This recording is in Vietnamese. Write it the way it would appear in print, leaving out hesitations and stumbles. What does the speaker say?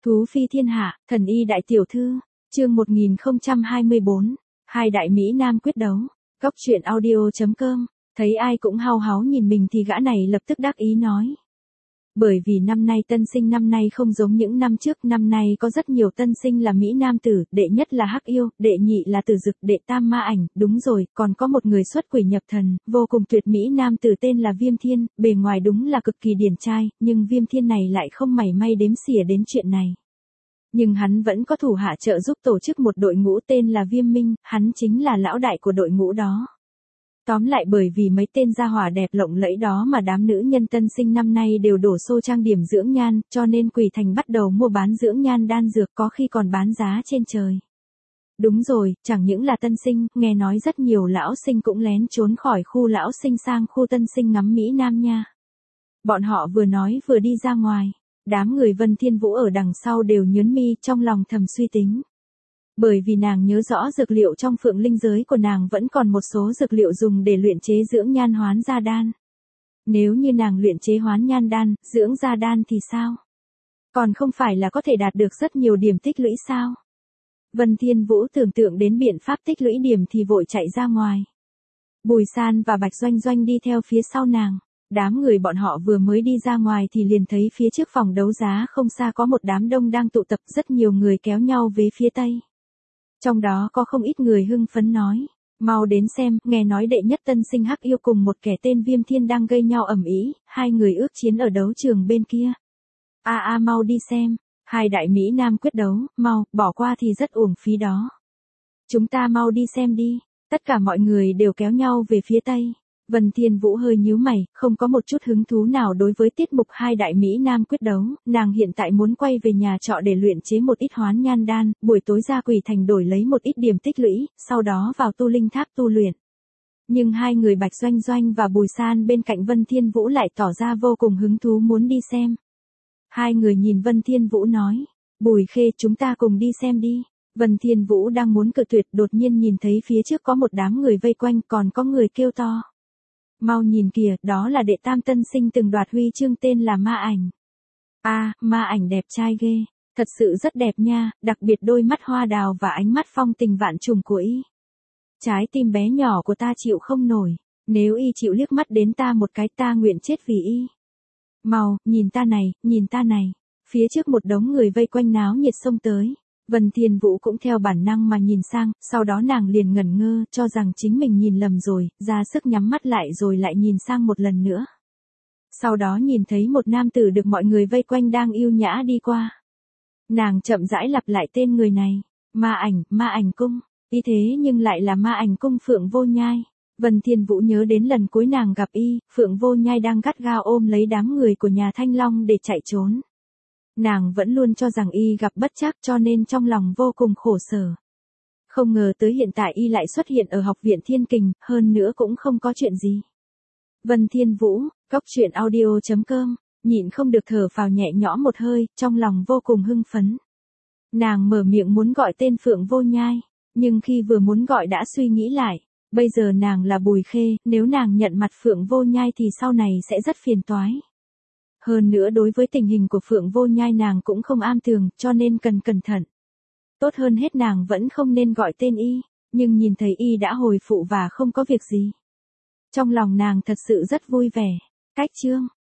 Thú phi thiên hạ, thần y đại tiểu thư, chương 1024, hai đại Mỹ Nam quyết đấu, góc truyện audio.com, thấy ai cũng hao háo nhìn mình thì gã này lập tức đắc ý nói. Bởi vì năm nay tân sinh năm nay không giống những năm trước, năm nay có rất nhiều tân sinh là Mỹ Nam tử, đệ nhất là Hắc Yêu, đệ nhị là Tử Dực, đệ tam Ma Ảnh, đúng rồi, còn có một người xuất quỷ nhập thần, vô cùng tuyệt Mỹ Nam tử tên là Viêm Thiên, bề ngoài đúng là cực kỳ điển trai, nhưng Viêm Thiên này lại không mảy may đếm xỉa đến chuyện này. Nhưng hắn vẫn có thủ hạ trợ giúp tổ chức một đội ngũ tên là Viêm Minh, hắn chính là lão đại của đội ngũ đó. Tóm lại bởi vì mấy tên gia hỏa đẹp lộng lẫy đó mà đám nữ nhân tân sinh năm nay đều đổ xô trang điểm dưỡng nhan, cho nên Quỷ Thành bắt đầu mua bán dưỡng nhan đan dược, có khi còn bán giá trên trời. Đúng rồi, chẳng những là tân sinh, nghe nói rất nhiều lão sinh cũng lén trốn khỏi khu lão sinh sang khu tân sinh ngắm Mỹ Nam nha. Bọn họ vừa nói vừa đi ra ngoài, đám người Vân Thiên Vũ ở đằng sau đều nhớn mi, trong lòng thầm suy tính. Bởi vì nàng nhớ rõ dược liệu trong phượng linh giới của nàng vẫn còn một số dược liệu dùng để luyện chế dưỡng nhan hoán gia đan. Nếu như nàng luyện chế hoán nhan đan, dưỡng gia đan thì sao? Còn không phải là có thể đạt được rất nhiều điểm tích lũy sao? Vân Thiên Vũ tưởng tượng đến biện pháp tích lũy điểm thì vội chạy ra ngoài. Bùi San và Bạch Doanh Doanh đi theo phía sau nàng. Đám người bọn họ vừa mới đi ra ngoài thì liền thấy phía trước phòng đấu giá không xa có một đám đông đang tụ tập, rất nhiều người kéo nhau về phía tây. Trong đó có không ít người hưng phấn nói, mau đến xem, nghe nói đệ nhất tân sinh Hắc Yêu cùng một kẻ tên Viêm Thiên đang gây nhau ầm ĩ, hai người ước chiến ở đấu trường bên kia. Mau đi xem, hai đại Mỹ Nam quyết đấu, mau, bỏ qua thì rất uổng phí đó. Chúng ta mau đi xem đi, tất cả mọi người đều kéo nhau về phía tây. Vân Thiên Vũ hơi nhíu mày, không có một chút hứng thú nào đối với tiết mục hai đại Mỹ Nam quyết đấu, nàng hiện tại muốn quay về nhà trọ để luyện chế một ít hoán nhan đan, buổi tối ra Quỷ Thành đổi lấy một ít điểm tích lũy, sau đó vào tu linh tháp tu luyện. Nhưng hai người Bạch Doanh Doanh và Bùi San bên cạnh Vân Thiên Vũ lại tỏ ra vô cùng hứng thú muốn đi xem. Hai người nhìn Vân Thiên Vũ nói, Bùi Khê chúng ta cùng đi xem đi. Vân Thiên Vũ đang muốn cự tuyệt, đột nhiên nhìn thấy phía trước có một đám người vây quanh, còn có người kêu to. Mau nhìn kìa, đó là đệ tam tân sinh từng đoạt huy chương tên là Ma Ảnh. Ma Ảnh đẹp trai ghê, thật sự rất đẹp nha, đặc biệt đôi mắt hoa đào và ánh mắt phong tình vạn trùng của y. Trái tim bé nhỏ của ta chịu không nổi, nếu y chịu liếc mắt đến ta một cái ta nguyện chết vì y. Mau, nhìn ta này, phía trước một đống người vây quanh náo nhiệt xông tới. Vân Thiên Vũ cũng theo bản năng mà nhìn sang, sau đó nàng liền ngẩn ngơ, cho rằng chính mình nhìn lầm rồi, ra sức nhắm mắt lại rồi lại nhìn sang một lần nữa. Sau đó nhìn thấy một nam tử được mọi người vây quanh đang yêu nhã đi qua. Nàng chậm rãi lặp lại tên người này, Ma Ảnh cung, y thế nhưng lại là Ma Ảnh cung Phượng Vô Nhai. Vân Thiên Vũ nhớ đến lần cuối nàng gặp y, Phượng Vô Nhai đang gắt gao ôm lấy đám người của nhà Thanh Long để chạy trốn. Nàng vẫn luôn cho rằng y gặp bất trắc cho nên trong lòng vô cùng khổ sở. Không ngờ tới hiện tại y lại xuất hiện ở học viện Thiên Kình, hơn nữa cũng không có chuyện gì. Vân Thiên Vũ, góc truyện audio.com, nhịn không được thở phào nhẹ nhõm một hơi, trong lòng vô cùng hưng phấn. Nàng mở miệng muốn gọi tên Phượng Vô Nhai, nhưng khi vừa muốn gọi đã suy nghĩ lại, bây giờ nàng là Bùi Khê, nếu nàng nhận mặt Phượng Vô Nhai thì sau này sẽ rất phiền toái. Hơn nữa đối với tình hình của Phượng Vô Nhai nàng cũng không am tường, cho nên cần cẩn thận. Tốt hơn hết nàng vẫn không nên gọi tên y, nhưng nhìn thấy y đã hồi phụ và không có việc gì. Trong lòng nàng thật sự rất vui vẻ. Cách chương